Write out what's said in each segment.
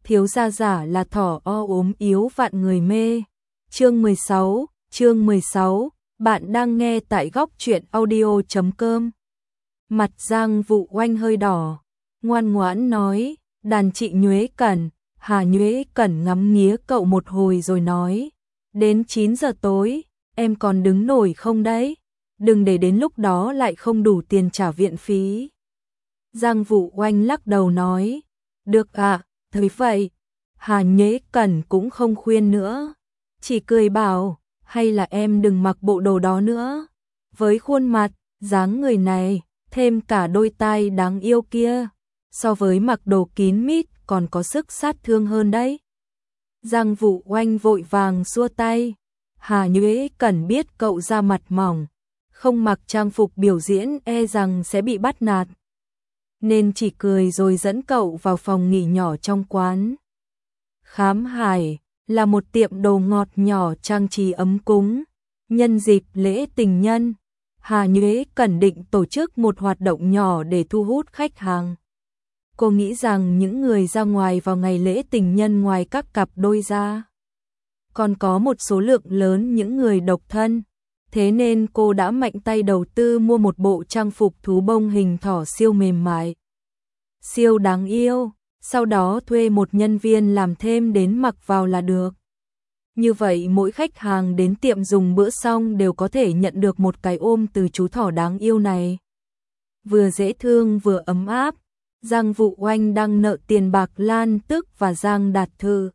thiếu gia giả là thỏ o ốm yếu vạn người mê. Chương 16, bạn đang nghe tại góc truyện audio.com. Mặt Giang Vũ Oanh hơi đỏ, ngoan ngoãn nói, đàn chị Nhuế Cẩn. Hà Nhuế Cẩn ngắm nghía cậu một hồi rồi nói, đến 9 giờ tối, em còn đứng nổi không đấy? Đừng để đến lúc đó lại không đủ tiền trả viện phí. Giang Vũ Oanh lắc đầu nói, được ạ, thấy vậy. Hà Nhuế Cẩn cũng không khuyên nữa, chỉ cười bảo, hay là em đừng mặc bộ đồ đó nữa. Với khuôn mặt, dáng người này, thêm cả đôi tai đáng yêu kia, so với mặc đồ kín mít còn có sức sát thương hơn đấy. Giang Vũ Oanh vội vàng xua tay. Hà Nhuế Cẩn biết cậu da mặt mỏng, không mặc trang phục biểu diễn e rằng sẽ bị bắt nạt, nên chỉ cười rồi dẫn cậu vào phòng nghỉ nhỏ trong quán. Khám Hải là một tiệm đồ ngọt nhỏ trang trí ấm cúng. Nhân dịp lễ tình nhân, Hà Nhuế Cẩn định tổ chức một hoạt động nhỏ để thu hút khách hàng. Cô nghĩ rằng những người ra ngoài vào ngày lễ tình nhân ngoài các cặp đôi ra, còn có một số lượng lớn những người độc thân. Thế nên cô đã mạnh tay đầu tư mua một bộ trang phục thú bông hình thỏ siêu mềm mại, siêu đáng yêu, sau đó thuê một nhân viên làm thêm đến mặc vào là được. Như vậy mỗi khách hàng đến tiệm dùng bữa xong đều có thể nhận được một cái ôm từ chú thỏ đáng yêu này. Vừa dễ thương vừa ấm áp. Giang Vũ Oanh đang nợ tiền bạc Lan Tức và Giang Đạt Thư.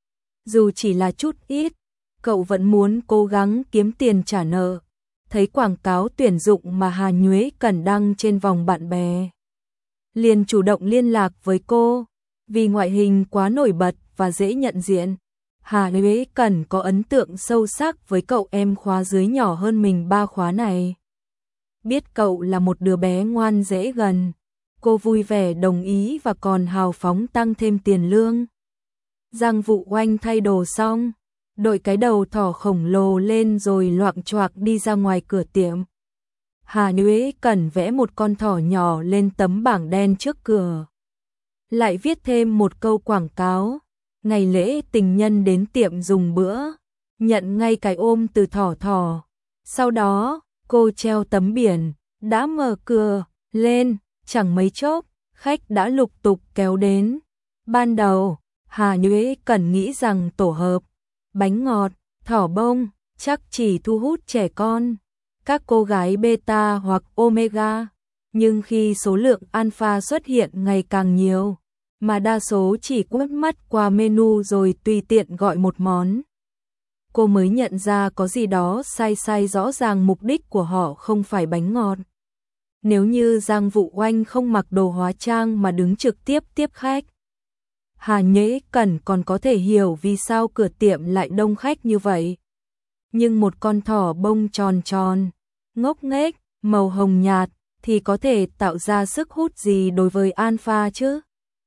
Dù chỉ là chút ít, cậu vẫn muốn cố gắng kiếm tiền trả nợ. Thấy quảng cáo tuyển dụng mà Hà Nhuế Cẩn đăng trên vòng bạn bè, liền chủ động liên lạc với cô. Vì ngoại hình quá nổi bật và dễ nhận diện, Hà Nhuế Cẩn có ấn tượng sâu sắc với cậu em khóa dưới nhỏ hơn mình 3 khóa này. Biết cậu là một đứa bé ngoan dễ gần, cô vui vẻ đồng ý và còn hào phóng tăng thêm tiền lương. Giang Vũ Oanh thay đồ xong, đội cái đầu thỏ khổng lồ lên rồi loạng choạng đi ra ngoài cửa tiệm. Hà Nhuế Cẩn vẽ một con thỏ nhỏ lên tấm bảng đen trước cửa, lại viết thêm một câu quảng cáo, ngày lễ tình nhân đến tiệm dùng bữa, nhận ngay cái ôm từ thỏ. Sau đó, cô treo tấm biển, đã mở cửa lên, chẳng mấy chốc, khách đã lục tục kéo đến. Ban đầu, Hà Nhuế Cẩn nghĩ rằng tổ hợp bánh ngọt, thỏ bông chắc chỉ thu hút trẻ con, các cô gái beta hoặc omega, nhưng khi số lượng alpha xuất hiện ngày càng nhiều, mà đa số chỉ quét mắt qua menu rồi tùy tiện gọi một món, cô mới nhận ra có gì đó sai, rõ ràng mục đích của họ không phải bánh ngọt. Nếu như Giang Vũ Oanh không mặc đồ hóa trang mà đứng trực tiếp tiếp khách, Hà Nhuế Cẩn còn có thể hiểu vì sao cửa tiệm lại đông khách như vậy. Nhưng một con thỏ bông tròn, ngốc nghếch, màu hồng nhạt thì có thể tạo ra sức hút gì đối với alpha chứ?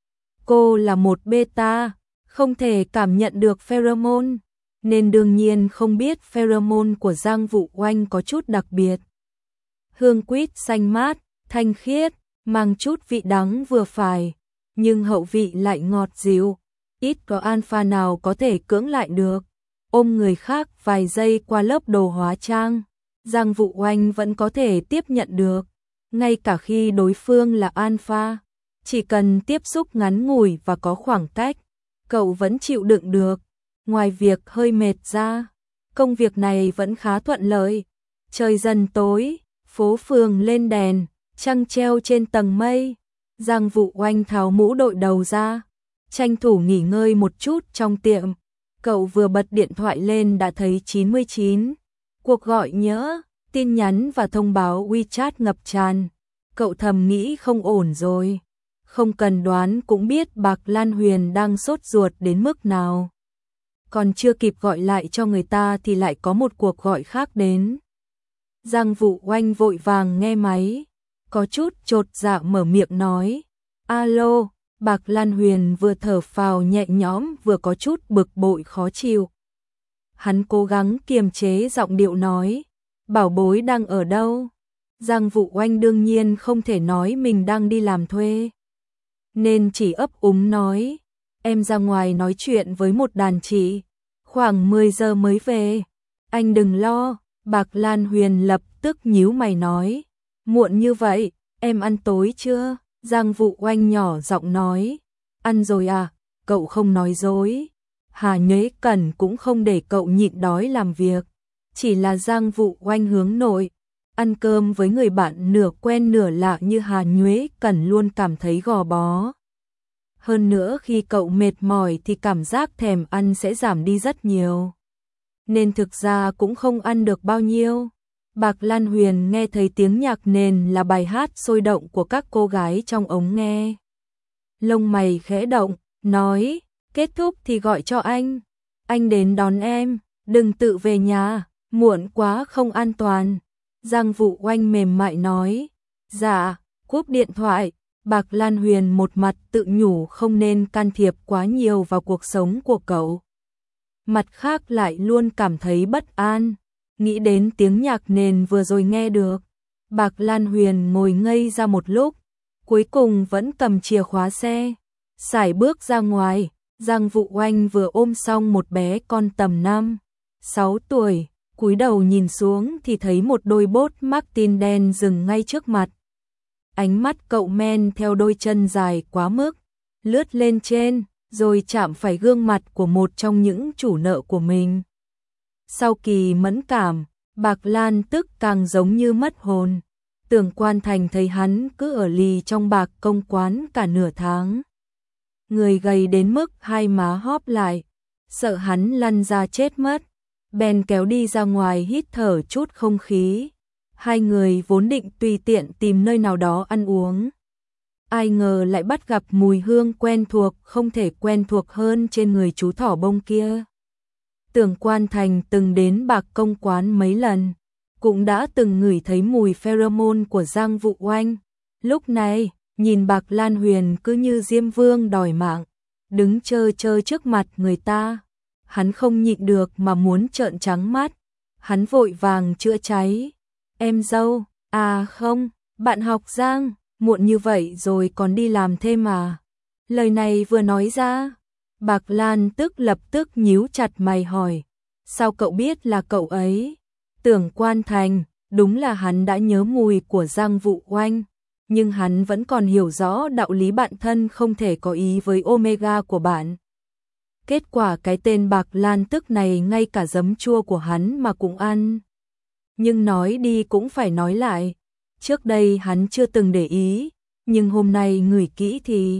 Cô là một beta, không thể cảm nhận được pheromone, nên đương nhiên không biết pheromone của Giang Vũ Oanh có chút đặc biệt. Hương quýt xanh mát, thanh khiết, mang chút vị đắng vừa phải, nhưng hậu vị lại ngọt dịu, ít có alpha nào có thể cưỡng lại được. Ôm người khác vài giây qua lớp đồ hóa trang, Giang Vũ Oanh vẫn có thể tiếp nhận được, ngay cả khi đối phương là alpha, chỉ cần tiếp xúc ngắn ngủi và có khoảng cách, cậu vẫn chịu đựng được. Ngoài việc hơi mệt ra, công việc này vẫn khá thuận lợi. Trời dần tối, phố phường lên đèn, trăng treo trên tầng mây. Giang Vũ Oanh tháo mũ đội đầu ra, tranh thủ nghỉ ngơi một chút trong tiệm. Cậu vừa bật điện thoại lên đã thấy 99 cuộc gọi nhỡ, tin nhắn và thông báo WeChat ngập tràn. Cậu thầm nghĩ không ổn rồi. Không cần đoán cũng biết Bạc Lan Huyền đang sốt ruột đến mức nào. Còn chưa kịp gọi lại cho người ta thì lại có một cuộc gọi khác đến. Giang Vũ Oanh vội vàng nghe máy, có chút chột dạ mở miệng nói, alo. Bạc Lan Huyền vừa thở phào nhẹ nhõm vừa có chút bực bội khó chịu. Hắn cố gắng kiềm chế giọng điệu nói, bảo bối đang ở đâu? Giang Vũ Oanh đương nhiên không thể nói mình đang đi làm thuê, nên chỉ ấp úng nói, em ra ngoài nói chuyện với một đàn chị, khoảng 10 giờ mới về. Anh đừng lo, Bạc Lan Huyền lập tức nhíu mày nói. Muộn như vậy, em ăn tối chưa? Giang Vụ Oanh nhỏ giọng nói. Ăn rồi à, cậu không nói dối. Hà Nhuế Cẩn cũng không để cậu nhịn đói làm việc. Chỉ là Giang Vụ Oanh hướng nội. Ăn cơm với người bạn nửa quen nửa lạ như Hà Nhuế Cẩn luôn cảm thấy gò bó. Hơn nữa khi cậu mệt mỏi thì cảm giác thèm ăn sẽ giảm đi rất nhiều. Nên thực ra cũng không ăn được bao nhiêu. Bạc Lan Huyền nghe thấy tiếng nhạc nền là bài hát sôi động của các cô gái trong ống nghe. Lông mày khẽ động, nói, kết thúc thì gọi cho anh đến đón em, đừng tự về nhà, muộn quá không an toàn. Giang Vụ Oanh mềm mại nói, dạ, cúp điện thoại. Bạc Lan Huyền một mặt tự nhủ không nên can thiệp quá nhiều vào cuộc sống của cậu. Mặt khác lại luôn cảm thấy bất an, nghĩ đến tiếng nhạc nền vừa rồi nghe được. Bạc Lan Huyền ngồi ngây ra một lúc, cuối cùng vẫn cầm chìa khóa xe, sải bước ra ngoài. Giang Vụ Oanh vừa ôm xong một bé con tầm 5-6 tuổi, cúi đầu nhìn xuống thì thấy một đôi bốt Martin đen dừng ngay trước mặt. Ánh mắt cậu men theo đôi chân dài quá mức, lướt lên trên, rồi chạm phải gương mặt của một trong những chủ nợ của mình. Sau kỳ mẫn cảm, Bạc Lan tức càng giống như mất hồn. Tưởng Quan Thành thấy hắn cứ ở lì trong Bạc Công quán cả nửa tháng. Người gầy đến mức hai má hóp lại, sợ hắn lăn ra chết mất. Bèn kéo đi ra ngoài hít thở chút không khí. Hai người vốn định tùy tiện tìm nơi nào đó ăn uống. Ai ngờ lại bắt gặp mùi hương quen thuộc không thể quen thuộc hơn trên người chú thỏ bông kia. Tưởng Quan Thành từng đến Bạc Công quán mấy lần, cũng đã từng ngửi thấy mùi pheromone của Giang Vụ Oanh. Lúc này, nhìn Bạc Lan Huyền cứ như Diêm Vương đòi mạng, đứng chơ chơ trước mặt người ta. Hắn không nhịn được mà muốn trợn trắng mắt. Hắn vội vàng chữa cháy. Em dâu, à không, bạn học Giang, muộn như vậy rồi còn đi làm thêm à? Lời này vừa nói ra, Bạc Lan lập tức nhíu chặt mày hỏi, sao cậu biết là cậu ấy? Tưởng Quan Thành, đúng là hắn đã nhớ mùi của Giang Vụ Oanh, nhưng hắn vẫn còn hiểu rõ đạo lý bạn thân không thể có ý với Omega của bạn. Kết quả cái tên Bạc Lan này ngay cả giấm chua của hắn mà cũng ăn. Nhưng nói đi cũng phải nói lại, trước đây hắn chưa từng để ý, nhưng hôm nay ngửi kỹ thì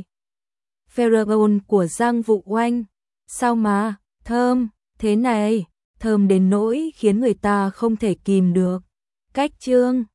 pheromone của Giang Vụ Oanh, sao mà thơm thế này, thơm đến nỗi khiến người ta không thể kìm được. Cách chương